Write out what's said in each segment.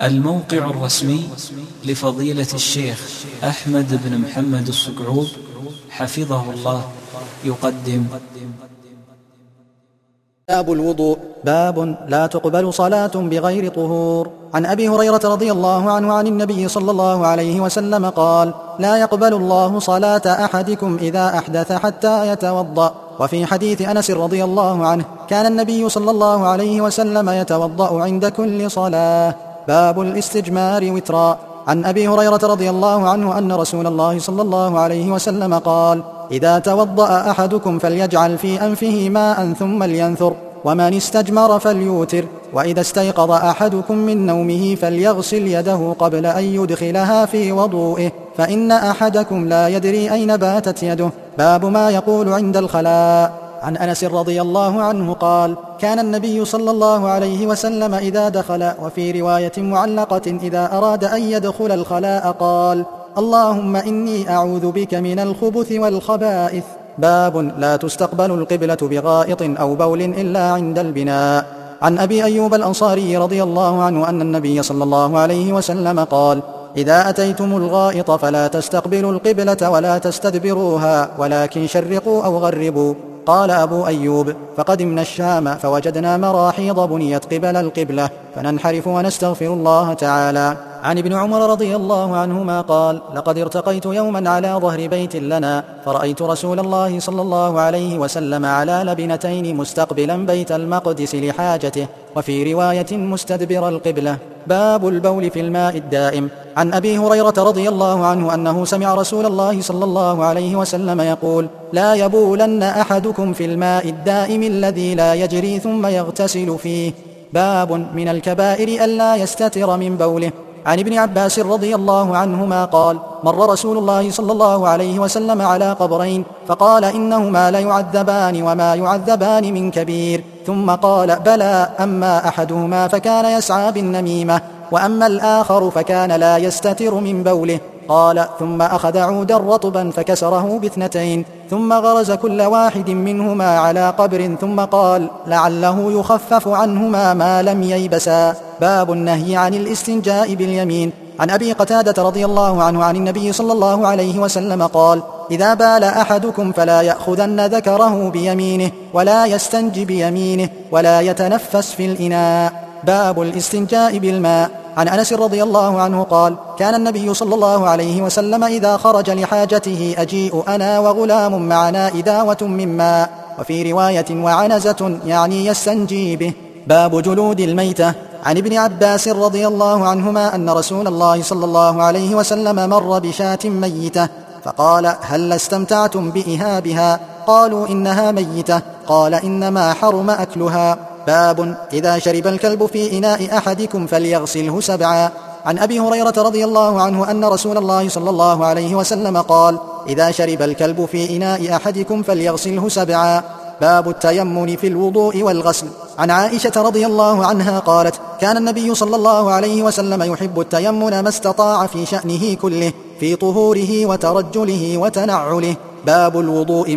الموقع الرسمي لفضيلة الشيخ أحمد بن محمد الصقعوب حفظه الله يقدم باب الوضوء. باب لا تقبل صلاة بغير طهور. عن أبي هريرة رضي الله عنه عن النبي صلى الله عليه وسلم قال: لا يقبل الله صلاة أحدكم إذا أحدث حتى يتوضأ. وفي حديث أنس رضي الله عنه: كان النبي صلى الله عليه وسلم يتوضأ عند كل صلاة. باب الاستجمار وترا. عن أبي هريرة رضي الله عنه أن رسول الله صلى الله عليه وسلم قال: إذا توضأ أحدكم فليجعل في أنفه ماء ثم لينثر، ومن استجمر فليوتر، وإذا استيقظ أحدكم من نومه فليغسل يده قبل أن يدخلها في وضوئه، فإن أحدكم لا يدري أين باتت يده. باب ما يقول عند الخلاء. عن أنس رضي الله عنه قال: كان النبي صلى الله عليه وسلم إذا دخل، وفي رواية معلقة إذا أراد أن يدخل الخلاء قال: اللهم إني أعوذ بك من الخبث والخبائث. باب لا تستقبل القبلة بغائط أو بول إلا عند البناء. عن أبي أيوب الأنصاري رضي الله عنه أن النبي صلى الله عليه وسلم قال: إذا أتيتم الغائط فلا تستقبلوا القبلة ولا تستدبروها، ولكن شرقوا أو غربوا. قال أبو أيوب: فقدمنا الشام فوجدنا مراحيض بنيت قبل القبلة، فننحرف ونستغفر الله تعالى. عن ابن عمر رضي الله عنهما قال: لقد ارتقيت يوما على ظهر بيت لنا، فرأيت رسول الله صلى الله عليه وسلم على لبنتين مستقبلا بيت المقدس لحاجته، وفي رواية مستدبر القبلة. باب البول في الماء الدائم. عن أبي هريرة رضي الله عنه أنه سمع رسول الله صلى الله عليه وسلم يقول: لا يبولن أحدكم في الماء الدائم الذي لا يجري ثم يغتسل فيه. باب من الكبائر ألا يستتر من بوله. عن ابن عباس رضي الله عنهما قال: مر رسول الله صلى الله عليه وسلم على قبرين، فقال: إنهما ليعذبان وما يعذبان من كبير. ثم قال: بلى، أما أحدهما فكان يسعى بالنميمة، وأما الآخر فكان لا يستتر من بوله. قال: ثم أخذ عودا رطبا فكسره باثنتين، ثم غرز كل واحد منهما على قبر، ثم قال: لعله يخفف عنهما ما لم ييبسا. باب النهي عن الاستنجاء باليمين. عن أبي قتادة رضي الله عنه عن النبي صلى الله عليه وسلم قال: إذا بال أحدكم فلا يأخذن ذكره بيمينه، ولا يستنج بيمينه، ولا يتنفس في الإناء. باب الاستنجاء بالماء. عن أنس رضي الله عنه قال: كان النبي صلى الله عليه وسلم إذا خرج لحاجته أجيء أنا وغلام معنا إداوة من ماء، وفي رواية وعنزة، يعني يستنجي به. باب جلود الميتة. عن ابن عباس رضي الله عنهما أن رسول الله صلى الله عليه وسلم مر بشاة ميتة، فقال: هل استمتعتم بإهابها؟ قالوا: إنها ميتة. قال: إنما حرم أكلها. باب إذا شرب الكلب في إناء أحدكم فليغسله 7. عن أبي هريرة رضي الله عنه أن رسول الله صلى الله عليه وسلم قال: إذا شرب الكلب في إناء أحدكم فليغسله 7. باب التيمم في الوضوء والغسل. عن عائشة رضي الله عنها قالت: كان النبي صلى الله عليه وسلم يحب التيمم ما استطاع في شأنه كله، في طهوره وترجله وتنعله. باب الوضوء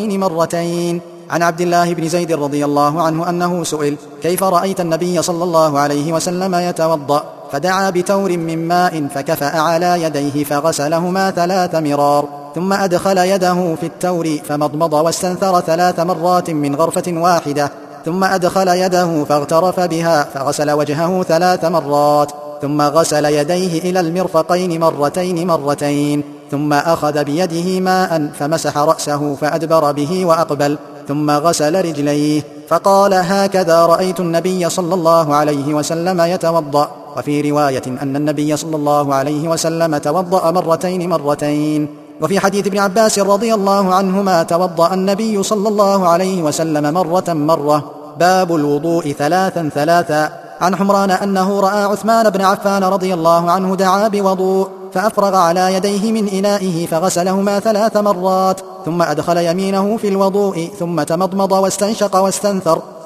مرتين. عن عبد الله بن زيد رضي الله عنه أنه سئل: كيف رأيت النبي صلى الله عليه وسلم يتوضأ؟ فدعا بتور من ماء فكفأ على يديه فغسلهما 3 مرار، ثم أدخل يده في التور فمضمض واستنثر 3 مرات من غرفة واحدة، ثم أدخل يده فاغترف بها فغسل وجهه 3 مرات، ثم غسل يديه إلى المرفقين مرتين، ثم أخذ بيده ماء فمسح رأسه فأدبر به وأقبل، ثم غسل رجليه، فقال: هكذا رأيت النبي صلى الله عليه وسلم يتوضأ. وفي رواية أن النبي صلى الله عليه وسلم توضأ مرتين. وفي حديث ابن عباس رضي الله عنهما: توضأ النبي صلى الله عليه وسلم مرة. باب الوضوء 3. عن حمران أنه رأى عثمان بن عفان رضي الله عنه دعا بوضوء، فأفرغ على يديه من إنائه فغسلهما 3 مرات، ثم أدخل يمينه في الوضوء، ثم تمضمض واستنشق واستنثر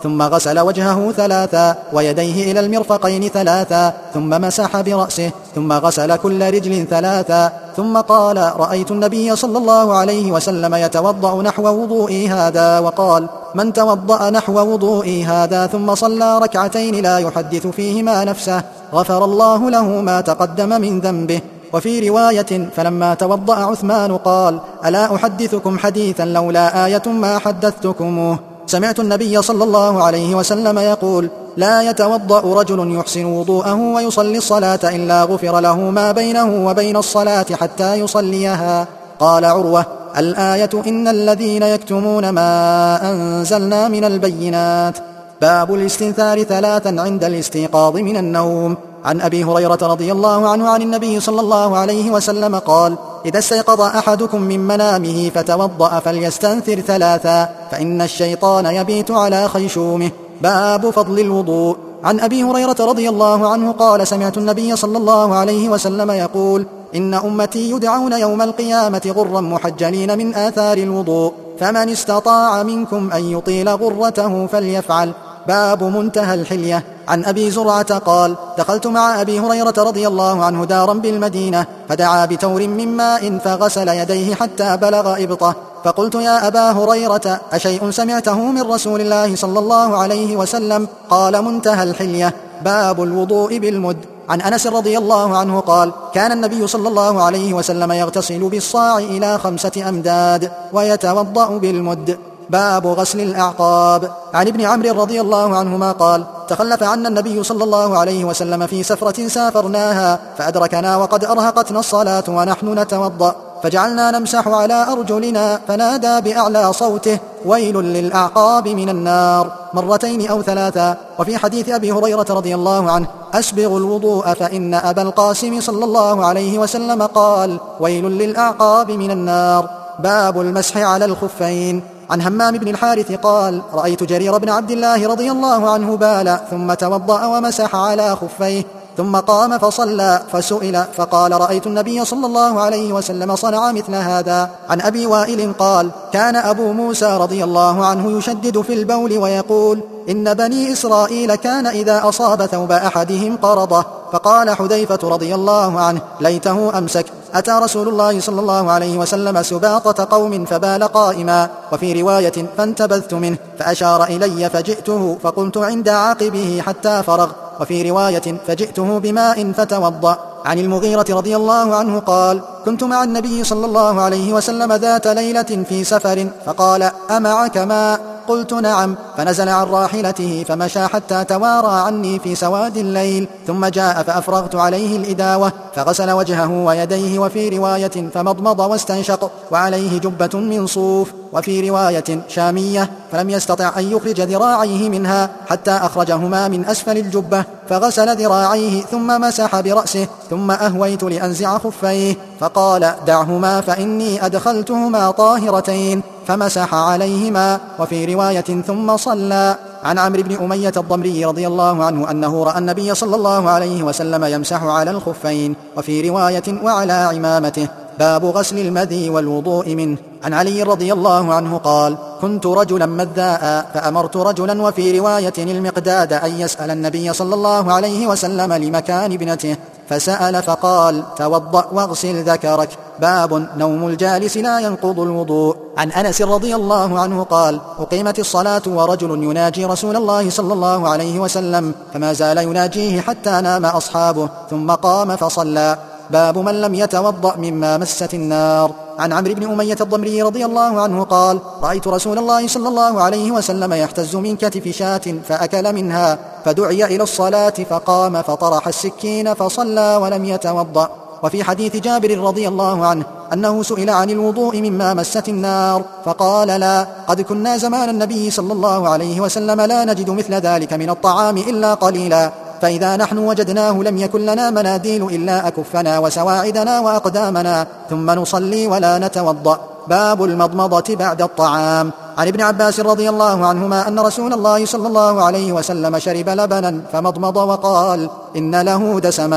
ثم غسل وجهه 3 ويديه إلى المرفقين 3 ثم مسح برأسه ثم غسل كل رجل 3 ثم قال: رأيت النبي صلى الله عليه وسلم يتوضأ نحو وضوئي هذا، وقال: من توضأ نحو وضوئي هذا ثم صلى ركعتين لا يحدث فيهما نفسه غفر الله له ما تقدم من ذنبه. وفي رواية: فلما توضأ عثمان قال: ألا أحدثكم حديثا لولا آية ما حدثتكموه. سمعت النبي صلى الله عليه وسلم يقول: لا يتوضأ رجل يحسن وضوءه ويصلي الصلاة إلا غفر له ما بينه وبين الصلاة حتى يصليها. قال عروة: الآية: إن الذين يكتمون ما أنزلنا من البينات. باب الاستنثار 3 عند الاستيقاظ من النوم. عن أبي هريرة رضي الله عنه عن النبي صلى الله عليه وسلم قال: إذا استيقظ أحدكم من منامه فتوضأ فليستنثر 3 فإن الشيطان يبيت على خيشومه. باب فضل الوضوء. عن أبي هريرة رضي الله عنه قال: سمعت النبي صلى الله عليه وسلم يقول: إن أمتي يدعون يوم القيامة غرا محجلين من آثار الوضوء، فمن استطاع منكم أن يطيل غرته فليفعل. باب منتهى الحلية. عن أبي زرعة قال: دخلت مع أبي هريرة رضي الله عنه دارا بالمدينة، فدعا بتور من ماء فغسل يديه حتى بلغ إبطه، فقلت: يا أبا هريرة، أشيء سمعته من رسول الله صلى الله عليه وسلم؟ قال: منتهى الحلية. باب الوضوء بالمد. عن أنس رضي الله عنه قال: كان النبي صلى الله عليه وسلم يغتسل بالصاع إلى 5 أمداد ويتوضأ بالمد. باب غسل الأعقاب. عن ابن عمرو رضي الله عنهما قال: تخلف عنا النبي صلى الله عليه وسلم في سفرة سافرناها، فأدركنا وقد أرهقتنا الصلاة ونحن نتوضأ، فجعلنا نمسح على أرجلنا، فنادى بأعلى صوته: ويل للأعقاب من النار، 2 أو 3. وفي حديث أبي هريرة رضي الله عنه: أسبغ الوضوء فإن أبا القاسم صلى الله عليه وسلم قال: ويل للأعقاب من النار. باب المسح على الخفين. عن همام بن الحارث قال: رأيت جرير بن عبد الله رضي الله عنه بال ثم توضأ ومسح على خفيه، ثم قام فصلى، فسئل فقال: رأيت النبي صلى الله عليه وسلم صنع مثل هذا. عن أبي وائل قال: كان أبو موسى رضي الله عنه يشدد في البول ويقول: إن بني إسرائيل كان إذا أصاب ثوب أحدهم قرضه. فقال حذيفة رضي الله عنه: ليته أمسك. أتى رسول الله صلى الله عليه وسلم سباطة قوم فبال قائما. وفي رواية: فانتبذت منه فأشار إلي فجئته فقمت عند عاقبه حتى فرغ. وفي رواية: فجئته بماء فتوضأ. عن المغيرة رضي الله عنه قال: كنت مع النبي صلى الله عليه وسلم ذات ليلة في سفر، فقال: أمعك ماء؟ قلت: نعم. فنزل عن راحلته فمشى حتى توارى عني في سواد الليل، ثم جاء فأفرغت عليه الإداوة فغسل وجهه ويديه. وفي رواية: فمضمض واستنشق، وعليه جبة من صوف. وفي رواية شامية: فلم يستطع أن يخرج ذراعيه منها حتى أخرجهما من أسفل الجبة، فغسل ذراعيه ثم مسح برأسه، ثم أهويت لأنزع خفيه، فقال: دعهما فإني أدخلتهما طاهرتين، فمسح عليهما. وفي رواية: ثم صلى. عن عمرو بن أمية الضمري رضي الله عنه أنه رأى النبي صلى الله عليه وسلم يمسح على الخفين. وفي رواية: وعلى عمامته. باب غسل المذي والوضوء منه. عن علي رضي الله عنه قال: كنت رجلا مذاء فأمرت رجلا، وفي رواية: المقداد، أن يسأل النبي صلى الله عليه وسلم لمكان ابنته، فسأل فقال: توضأ واغسل ذكرك. باب نوم الجالس لا ينقض الوضوء. عن أنس رضي الله عنه قال: أقيمت الصلاة ورجل يناجي رسول الله صلى الله عليه وسلم، فما زال يناجيه حتى نام أصحابه، ثم قام فصلى. باب من لم يتوضأ مما مست النار. عن عمرو بن أمية الضمري رضي الله عنه قال: رأيت رسول الله صلى الله عليه وسلم يحتز من كتف شاة فأكل منها، فدعي إلى الصلاة فقام فطرح السكين فصلى ولم يتوضأ. وفي حديث جابر رضي الله عنه أنه سئل عن الوضوء مما مست النار فقال: لا، قد كنا زمان النبي صلى الله عليه وسلم لا نجد مثل ذلك من الطعام إلا قليلا، فإذا نحن وجدناه لم يكن لنا مناديل إلا أكفنا وسواعدنا وأقدامنا، ثم نصلي ولا نتوضأ. باب المضمضة بعد الطعام. عن ابن عباس رضي الله عنهما أن رسول الله صلى الله عليه وسلم شرب لبنا فمضمض وقال: إن له دسما.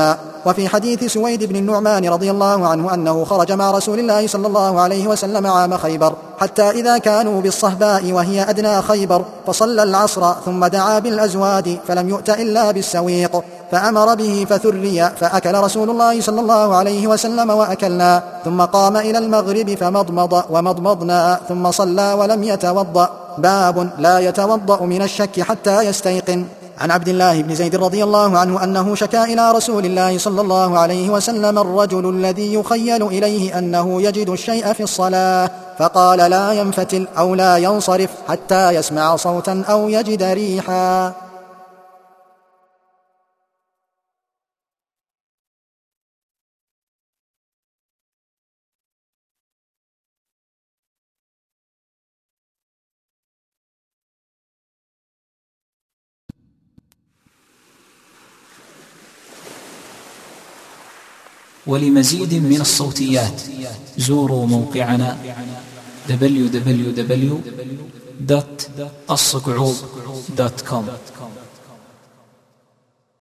وفي حديث سويد بن النعمان رضي الله عنه أنه خرج مع رسول الله صلى الله عليه وسلم عام خيبر حتى إذا كانوا بالصهباء وهي أدنى خيبر فصلى العصر ثم دعا بالأزواد فلم يؤت إلا بالسويق فأمر به فثري فأكل رسول الله صلى الله عليه وسلم وأكلنا ثم قام إلى المغرب فمضمض ومضمضنا ثم صلى ولم يتوضأ. باب لا يتوضأ من الشك حتى يستيقن. عن عبد الله بن زيد رضي الله عنه أنه شكا إلى رسول الله صلى الله عليه وسلم الرجل الذي يخيل إليه أنه يجد الشيء في الصلاة فقال لا ينفتل أو لا ينصرف حتى يسمع صوتا أو يجد ريحا. ولمزيد من الصوتيات زوروا موقعنا www.الصقعوب.com.